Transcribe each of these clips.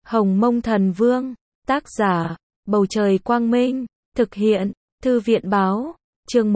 Hồng Mông Thần Vương, tác giả, Bầu Trời Quang Minh, thực hiện, Thư viện Báo, chương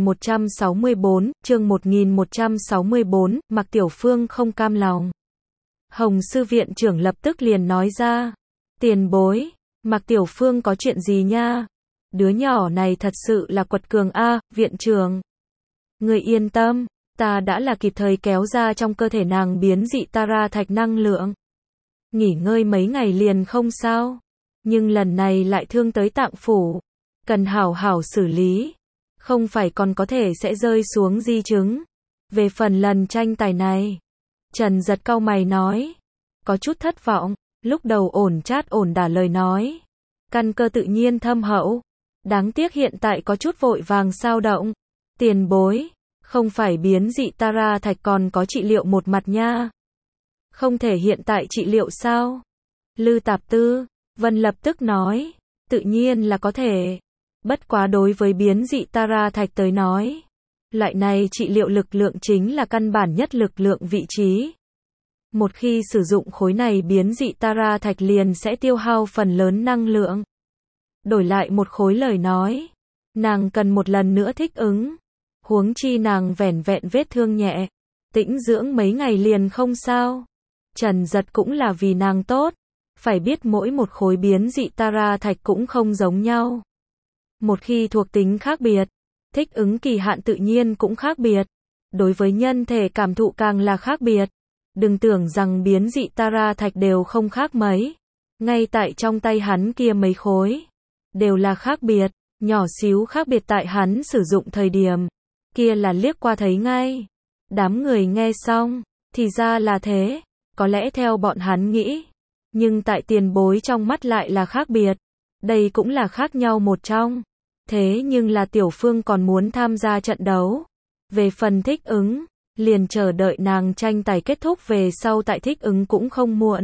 1164, Mạc Tiểu Phương không cam lòng. Hồng Sư Viện trưởng lập tức liền nói ra, tiền bối, Mạc Tiểu Phương có chuyện gì nha? Đứa nhỏ này thật sự là quật cường a, viện trưởng. Người yên tâm, ta đã là kịp thời kéo ra trong cơ thể nàng biến dị Tara thạch năng lượng. Nghỉ ngơi mấy ngày liền không sao, nhưng lần này lại thương tới tạng phủ, cần hảo hảo xử lý, không phải còn có thể sẽ rơi xuống di chứng. Về phần lần tranh tài này, Trần Giật cau mày nói, có chút thất vọng, lúc đầu ổn chát ổn đả lời nói, căn cơ tự nhiên thâm hậu, đáng tiếc hiện tại có chút vội vàng xao động. Tiền bối, không phải biến dị Tara thạch còn có trị liệu một mặt nha. Không thể hiện tại trị liệu sao? Lư Tạp Tư, Vân lập tức nói, tự nhiên là có thể. Bất quá đối với biến dị Tara thạch tới nói, loại này trị liệu lực lượng chính là căn bản nhất lực lượng vị trí. Một khi sử dụng khối này biến dị Tara thạch liền sẽ tiêu hao phần lớn năng lượng. Đổi lại một khối lời nói, nàng cần một lần nữa thích ứng. Huống chi nàng vẻn vẹn vết thương nhẹ, tĩnh dưỡng mấy ngày liền không sao. Trần Giật cũng là vì nàng tốt, phải biết mỗi một khối biến dị Tara thạch cũng không giống nhau. Một khi thuộc tính khác biệt, thích ứng kỳ hạn tự nhiên cũng khác biệt. Đối với nhân thể cảm thụ càng là khác biệt. Đừng tưởng rằng biến dị Tara thạch đều không khác mấy. Ngay tại trong tay hắn kia mấy khối, đều là khác biệt, nhỏ xíu khác biệt tại hắn sử dụng thời điểm. Kia là liếc qua thấy ngay. Đám người nghe xong, thì ra là thế, có lẽ theo bọn hắn nghĩ. Nhưng tại tiền bối trong mắt lại là khác biệt. Đây cũng là khác nhau một trong. Thế nhưng là Tiểu Phương còn muốn tham gia trận đấu. Về phần thích ứng, liền chờ đợi nàng tranh tài kết thúc về sau tại thích ứng cũng không muộn.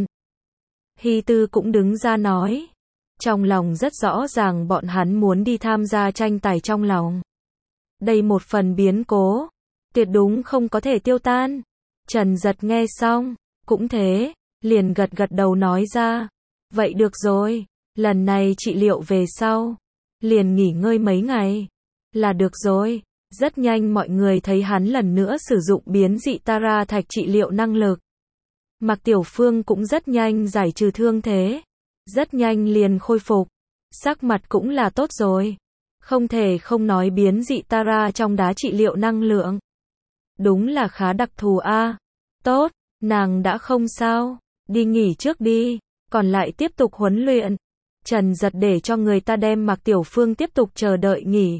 Hy Tư cũng đứng ra nói. Trong lòng rất rõ ràng bọn hắn muốn đi tham gia tranh tài trong lòng. Đây một phần biến cố, tuyệt đúng không có thể tiêu tan. Trần Giật nghe xong, cũng thế, liền gật gật đầu nói ra. Vậy được rồi, lần này trị liệu về sau, liền nghỉ ngơi mấy ngày, là được rồi. Rất nhanh mọi người thấy hắn lần nữa sử dụng biến dị Tara thạch trị liệu năng lực. Mạc Tiểu Phương cũng rất nhanh giải trừ thương thế, rất nhanh liền khôi phục, sắc mặt cũng là tốt rồi. Không thể không nói biến dị Tara trong đá trị liệu năng lượng. Đúng là khá đặc thù a. Tốt, nàng đã không sao, đi nghỉ trước đi, còn lại tiếp tục huấn luyện. Trần Giật để cho người ta đem Mạc Tiểu Phương tiếp tục chờ đợi nghỉ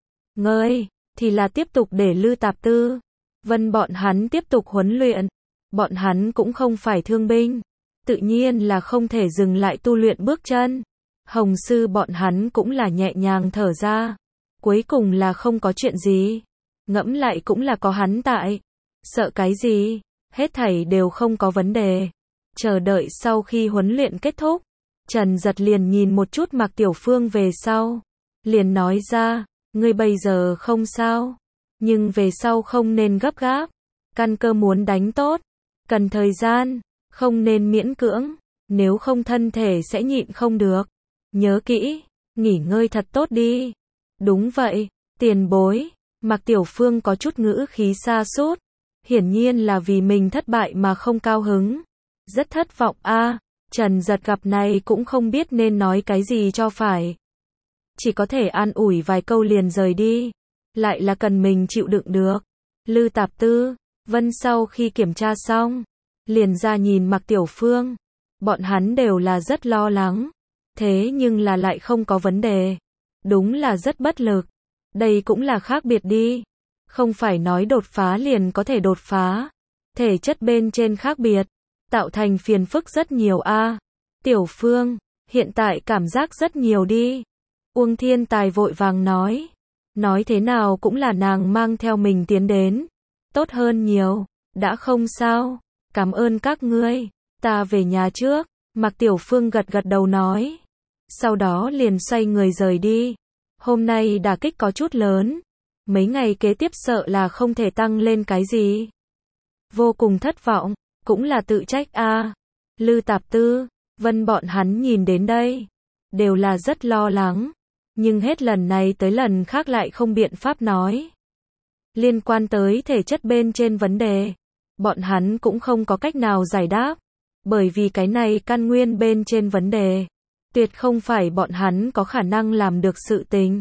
ngơi, thì là tiếp tục để Lư Tạp Tư, Vân bọn hắn tiếp tục huấn luyện. Bọn hắn cũng không phải thương binh, tự nhiên là không thể dừng lại tu luyện bước chân. Hồng Sư bọn hắn cũng là nhẹ nhàng thở ra. Cuối cùng là không có chuyện gì. Ngẫm lại cũng là có hắn tại. Sợ cái gì? Hết thảy đều không có vấn đề. Chờ đợi sau khi huấn luyện kết thúc, Trần Giật liền nhìn một chút Mạc Tiểu Phương về sau. Liền nói ra, ngươi bây giờ không sao. Nhưng về sau không nên gấp gáp. Căn cơ muốn đánh tốt, cần thời gian, không nên miễn cưỡng. Nếu không thân thể sẽ nhịn không được. Nhớ kỹ, nghỉ ngơi thật tốt đi. Đúng vậy, tiền bối. Mạc Tiểu Phương có chút ngữ khí sa sút, hiển nhiên là vì mình thất bại mà không cao hứng. Rất thất vọng a. Trần Giật gặp này cũng không biết nên nói cái gì cho phải. Chỉ có thể an ủi vài câu liền rời đi. Lại là cần mình chịu đựng được. Lư Tạp Tư, Vân sau khi kiểm tra xong, liền ra nhìn Mạc Tiểu Phương. Bọn hắn đều là rất lo lắng. Thế nhưng là lại không có vấn đề. Đúng là rất bất lực. Đây cũng là khác biệt đi. Không phải nói đột phá liền có thể đột phá. Thể chất bên trên khác biệt, tạo thành phiền phức rất nhiều a. Tiểu Phương, hiện tại cảm giác rất nhiều đi. Uông Thiên Tài vội vàng nói. Nói thế nào cũng là nàng mang theo mình tiến đến. Tốt hơn nhiều, đã không sao. Cảm ơn các ngươi, ta về nhà trước. Mạc Tiểu Phương gật gật đầu nói. Sau đó liền xoay người rời đi. Hôm nay đả kích có chút lớn. Mấy ngày kế tiếp sợ là không thể tăng lên cái gì. Vô cùng thất vọng, cũng là tự trách a. Lư Tạp Tư, Vân bọn hắn nhìn đến đây, đều là rất lo lắng, nhưng hết lần này tới lần khác lại không biện pháp nói. Liên quan tới thể chất bên trên vấn đề, bọn hắn cũng không có cách nào giải đáp, bởi vì cái này căn nguyên bên trên vấn đề, tuyệt không phải bọn hắn có khả năng làm được sự tình.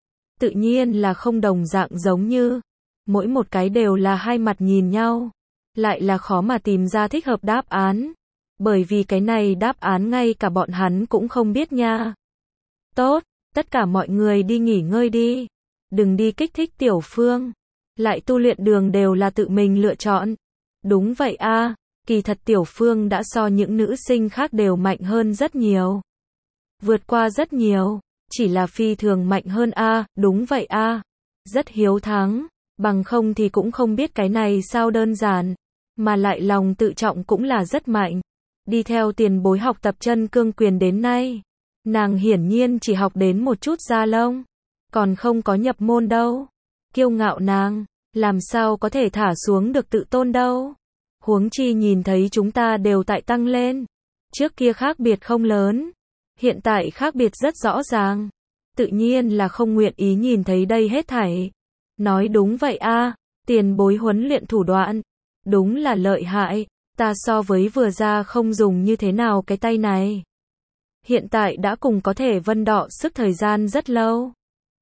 Tự nhiên là không đồng dạng giống như, mỗi một cái đều là hai mặt nhìn nhau, lại là khó mà tìm ra thích hợp đáp án, bởi vì cái này đáp án ngay cả bọn hắn cũng không biết nha. Tốt, tất cả mọi người đi nghỉ ngơi đi, đừng đi kích thích Tiểu Phương, lại tu luyện đường đều là tự mình lựa chọn. Đúng vậy a, kỳ thật Tiểu Phương đã so những nữ sinh khác đều mạnh hơn rất nhiều. Vượt qua rất nhiều, chỉ là phi thường mạnh hơn a, đúng vậy a. Rất hiếu thắng, bằng không thì cũng không biết cái này sao đơn giản, mà lại lòng tự trọng cũng là rất mạnh. Đi theo tiền bối học tập chân cương quyền đến nay, nàng hiển nhiên chỉ học đến một chút da lông, còn không có nhập môn đâu. Kiêu ngạo nàng, làm sao có thể thả xuống được tự tôn đâu. Huống chi nhìn thấy chúng ta đều tại tăng lên, trước kia khác biệt không lớn, hiện tại khác biệt rất rõ ràng, tự nhiên là không nguyện ý nhìn thấy đây hết thảy. Nói đúng vậy a, tiền bối huấn luyện thủ đoạn, đúng là lợi hại, ta so với vừa ra không dùng như thế nào cái tay này. Hiện tại đã cùng có thể vân đọ sức thời gian rất lâu,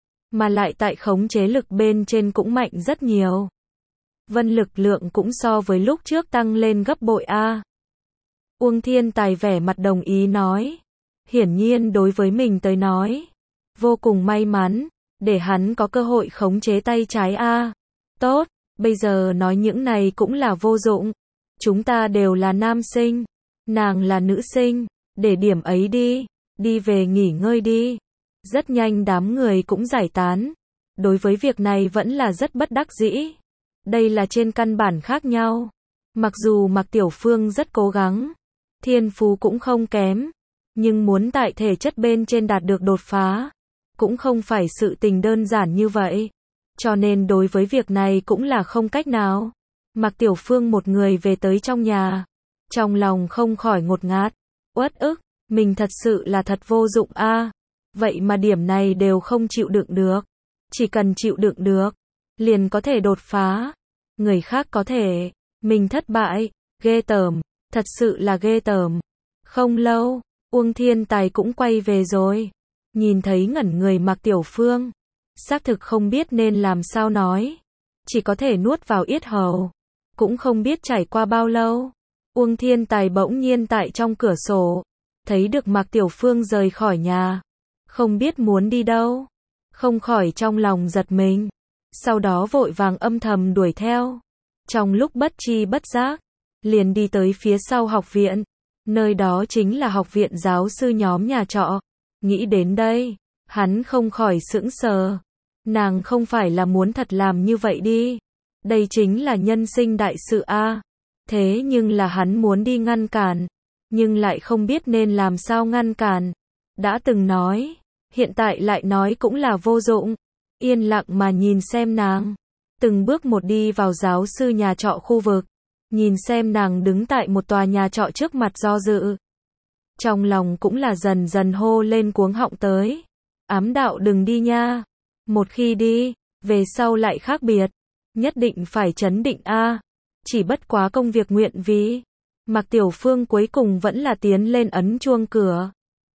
mà lại tại khống chế lực bên trên cũng mạnh rất nhiều. Vân lực lượng cũng so với lúc trước tăng lên gấp bội a. Uông Thiên Tài vẻ mặt đồng ý nói, hiển nhiên đối với mình tới nói, vô cùng may mắn, để hắn có cơ hội khống chế tay trái a. Tốt, bây giờ nói những này cũng là vô dụng, chúng ta đều là nam sinh, nàng là nữ sinh, để điểm ấy đi về nghỉ ngơi đi. Rất nhanh đám người cũng giải tán, đối với việc này vẫn là rất bất đắc dĩ. Đây là trên căn bản khác nhau. Mặc dù Mạc Tiểu Phương rất cố gắng, thiên phú cũng không kém, nhưng muốn tại thể chất bên trên đạt được đột phá, cũng không phải sự tình đơn giản như vậy. Cho nên đối với việc này cũng là không cách nào. Mạc Tiểu Phương một người về tới trong nhà, trong lòng không khỏi ngột ngạt, uất ức, mình thật sự là thật vô dụng a. Vậy mà điểm này đều không chịu đựng được. Chỉ cần chịu đựng được, liền có thể đột phá. Người khác có thể, mình thất bại, ghê tởm, thật sự là ghê tởm. Không lâu, Uông Thiên Tài cũng quay về rồi. Nhìn thấy ngẩn người Mạc Tiểu Phương, xác thực không biết nên làm sao nói, chỉ có thể nuốt vào yết hầu. Cũng không biết trải qua bao lâu, Uông Thiên Tài bỗng nhiên tại trong cửa sổ, thấy được Mạc Tiểu Phương rời khỏi nhà, không biết muốn đi đâu, không khỏi trong lòng giật mình, sau đó vội vàng âm thầm đuổi theo. Trong lúc bất tri bất giác, liền đi tới phía sau học viện, nơi đó chính là học viện giáo sư nhóm nhà trọ. Nghĩ đến đây, hắn không khỏi sững sờ. Nàng không phải là muốn thật làm như vậy đi. Đây chính là nhân sinh đại sự a. Thế nhưng là hắn muốn đi ngăn cản, nhưng lại không biết nên làm sao ngăn cản. Đã từng nói, hiện tại lại nói cũng là vô dụng. Yên lặng mà nhìn xem nàng, từng bước một đi vào giáo sư nhà trọ khu vực, nhìn xem nàng đứng tại một tòa nhà trọ trước mặt do dự. Trong lòng cũng là dần dần hô lên cuống họng tới. Ám đạo đừng đi nha. Một khi đi, về sau lại khác biệt. Nhất định phải trấn định a. Chỉ bất quá công việc nguyện vì. Mạc Tiểu Phương cuối cùng vẫn là tiến lên ấn chuông cửa.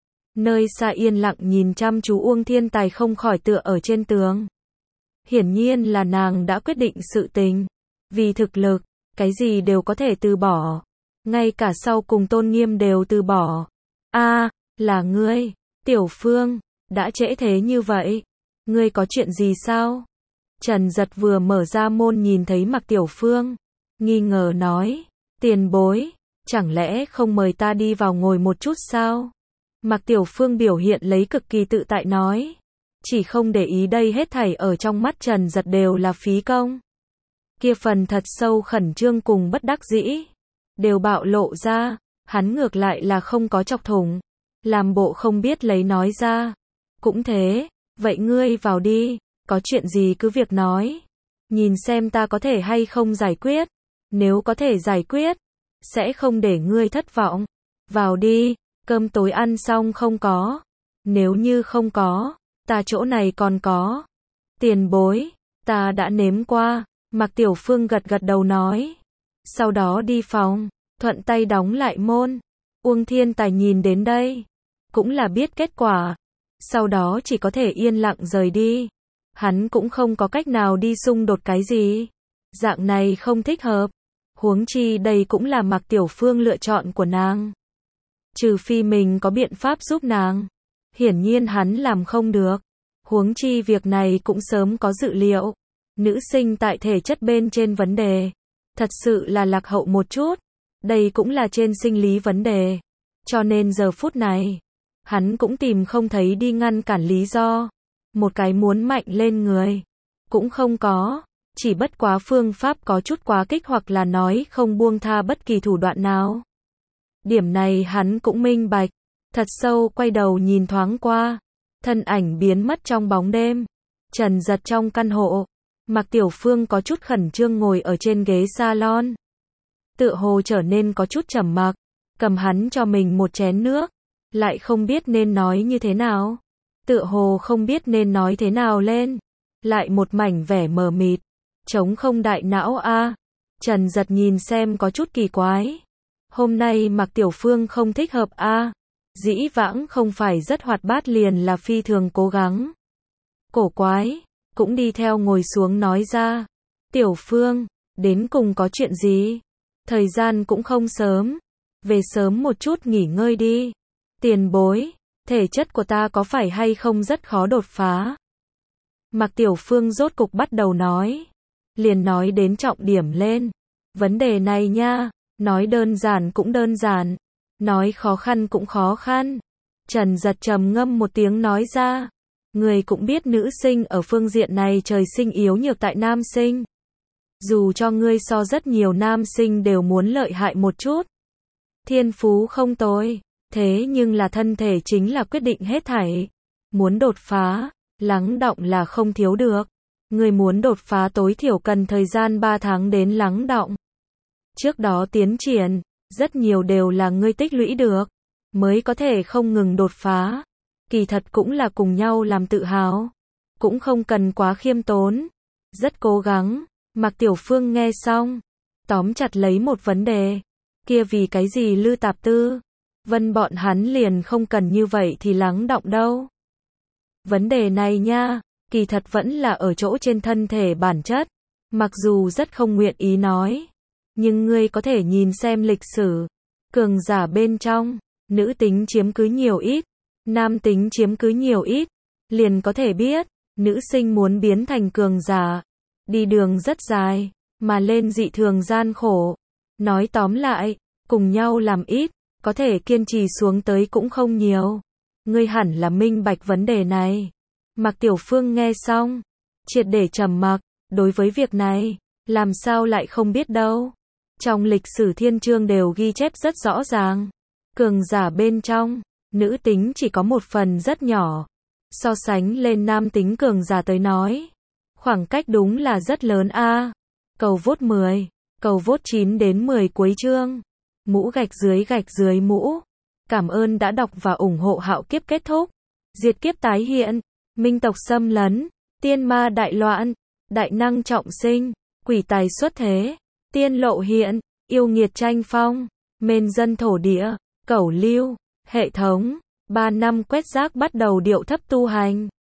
Nơi xa yên lặng nhìn chăm chú Uông Thiên Tài không khỏi tựa ở trên tường. Hiển nhiên là nàng đã quyết định sự tình. Vì thực lực, cái gì đều có thể từ bỏ. Ngay cả sau cùng tôn nghiêm đều từ bỏ. A, là ngươi, Tiểu Phương, đã trễ thế như vậy. Ngươi có chuyện gì sao? Trần Giật vừa mở ra môn nhìn thấy Mạc Tiểu Phương, nghi ngờ nói, tiền bối, chẳng lẽ không mời ta đi vào ngồi một chút sao? Mạc Tiểu Phương biểu hiện lấy cực kỳ tự tại nói, chỉ không để ý đây hết thảy ở trong mắt Trần Giật đều là phí công. Kia phần thật sâu khẩn trương cùng bất đắc dĩ, đều bạo lộ ra, hắn ngược lại là không có chọc thủng, làm bộ không biết lấy nói ra. Cũng thế, vậy ngươi vào đi, có chuyện gì cứ việc nói, nhìn xem ta có thể hay không giải quyết, nếu có thể giải quyết, sẽ không để ngươi thất vọng. Vào đi, Cơm tối ăn xong không có? Nếu như không có, ta chỗ này còn có. Tiền bối, ta đã nếm qua. Mạc Tiểu Phương gật gật đầu nói. Sau đó đi phòng, thuận tay đóng lại môn. Uông Thiên Tài nhìn đến đây, cũng là biết kết quả. Sau đó chỉ có thể yên lặng rời đi. Hắn cũng không có cách nào đi xung đột cái gì. Dạng này không thích hợp. Huống chi đây cũng là Mạc Tiểu Phương lựa chọn của nàng. Trừ phi mình có biện pháp giúp nàng. Hiển nhiên hắn làm không được. Huống chi việc này cũng sớm có dự liệu. Nữ sinh tại thể chất bên trên vấn đề. Thật sự là lạc hậu một chút. Đây cũng là trên sinh lý vấn đề. Cho nên giờ phút này, hắn cũng tìm không thấy đi ngăn cản lý do. Một cái muốn mạnh lên người. Cũng không có. Chỉ bất quá phương pháp có chút quá kích hoặc là nói không buông tha bất kỳ thủ đoạn nào. Điểm này hắn cũng minh bạch. Thật sâu quay đầu nhìn thoáng qua. Thân ảnh biến mất trong bóng đêm. Trần Giật trong căn hộ. Mạc Tiểu Phương có chút khẩn trương ngồi ở trên ghế salon. Tựa hồ trở nên có chút trầm mặc. Cầm hắn cho mình một chén nước. Lại không biết nên nói như thế nào. Tựa hồ không biết nên nói thế nào lên. Lại một mảnh vẻ mờ mịt. Trống không đại não a. Trần Giật nhìn xem có chút kỳ quái. Hôm nay Mạc Tiểu Phương không thích hợp a. Dĩ vãng không phải rất hoạt bát liền là phi thường cố gắng. Cổ quái, cũng đi theo ngồi xuống nói ra. Tiểu Phương, đến cùng có chuyện gì? Thời gian cũng không sớm. Về sớm một chút nghỉ ngơi đi. Tiền bối, thể chất của ta có phải hay không rất khó đột phá? Mạc Tiểu Phương rốt cục bắt đầu nói. Liền nói đến trọng điểm lên. Vấn đề này nha, nói đơn giản cũng đơn giản. Nói khó khăn cũng khó khăn. Trần Giật trầm ngâm một tiếng nói ra. Người cũng biết nữ sinh ở phương diện này trời sinh yếu nhược tại nam sinh. Dù cho ngươi so rất nhiều nam sinh đều muốn lợi hại một chút. Thiên phú không tồi. Thế nhưng là thân thể chính là quyết định hết thảy. Muốn đột phá, lắng đọng là không thiếu được. Người muốn đột phá tối thiểu cần thời gian 3 tháng đến lắng đọng. Trước đó tiến triển, rất nhiều đều là ngươi tích lũy được, mới có thể không ngừng đột phá. Kỳ thật cũng là cùng nhau làm tự hào. Cũng không cần quá khiêm tốn. Rất cố gắng. Mạc Tiểu Phương nghe xong, tóm chặt lấy một vấn đề. Kia vì cái gì Lư Tạp Tư? Vân bọn hắn liền không cần như vậy thì lắng đọng đâu. Vấn đề này nha, kỳ thật vẫn là ở chỗ trên thân thể bản chất. Mặc dù rất không nguyện ý nói. Nhưng ngươi có thể nhìn xem lịch sử. Cường giả bên trong, nữ tính chiếm cứ nhiều ít, nam tính chiếm cứ nhiều ít. Liền có thể biết, nữ sinh muốn biến thành cường giả. Đi đường rất dài, mà lên dị thường gian khổ. Nói tóm lại, cùng nhau làm ít, có thể kiên trì xuống tới cũng không nhiều. Ngươi hẳn là minh bạch vấn đề này. Mạc Tiểu Phương nghe xong, triệt để trầm mặc. Đối với việc này, làm sao lại không biết đâu. Trong lịch sử thiên chương đều ghi chép rất rõ ràng. Cường giả bên trong, nữ tính chỉ có một phần rất nhỏ. So sánh lên nam tính cường giả tới nói, khoảng cách đúng là rất lớn a. Cầu vote 10, cầu vote 9 đến 10 cuối chương. Mũ gạch dưới mũ. Cảm ơn đã đọc và ủng hộ Hạo Kiếp kết thúc. Diệt kiếp tái hiện, minh tộc xâm lấn, tiên ma đại loạn, đại năng trọng sinh, quỷ tài xuất thế, tiên lộ hiện, yêu nghiệt tranh phong, mên dân thổ địa, cẩu lưu, hệ thống, 3 năm quét rác bắt đầu điệu thấp tu hành.